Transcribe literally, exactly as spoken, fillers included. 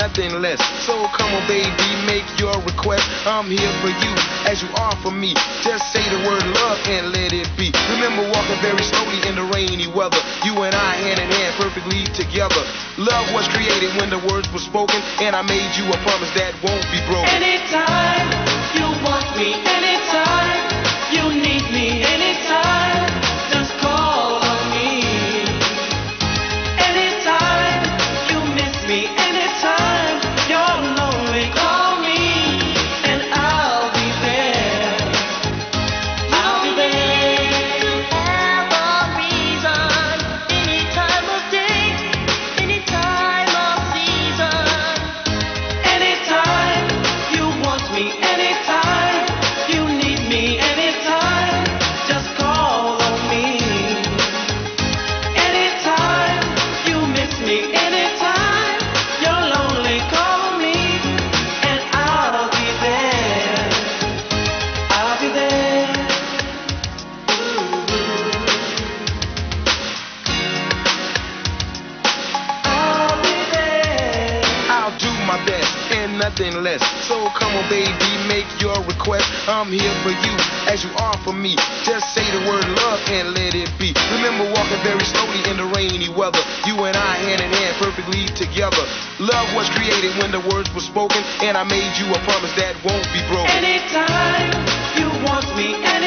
nothing less. So come on, baby, make your request. I'm here for you as you are for me. Just say the word love and let it be. Remember walking very slowly in the rainy weather. You and I hand in hand perfectly together. Love was created when the words were spoken, and I made you a promise that won't be broken. Anytime you want me, anytime you need me, anytime, just call on me. Anytime you miss me, anytime you're lonely, call me and I'll be there. I'll be there. Have a reason, any time of day, any time of season. Anytime you want me, anytime you need me, anytime, just call on me. Anytime you miss me, anytime you're lonely, call me and I'll be there. I'll be there. I'll be there. I'll do my best and nothing less. So come on, baby, make your request. I'm here for you as you are for me. Just say the word love and let it be. Remember walking very slowly in the rainy weather. You and I hand in hand perfectly together. Love was created when the words were spoken, and I made you a promise that won't be broken. Anytime you want me,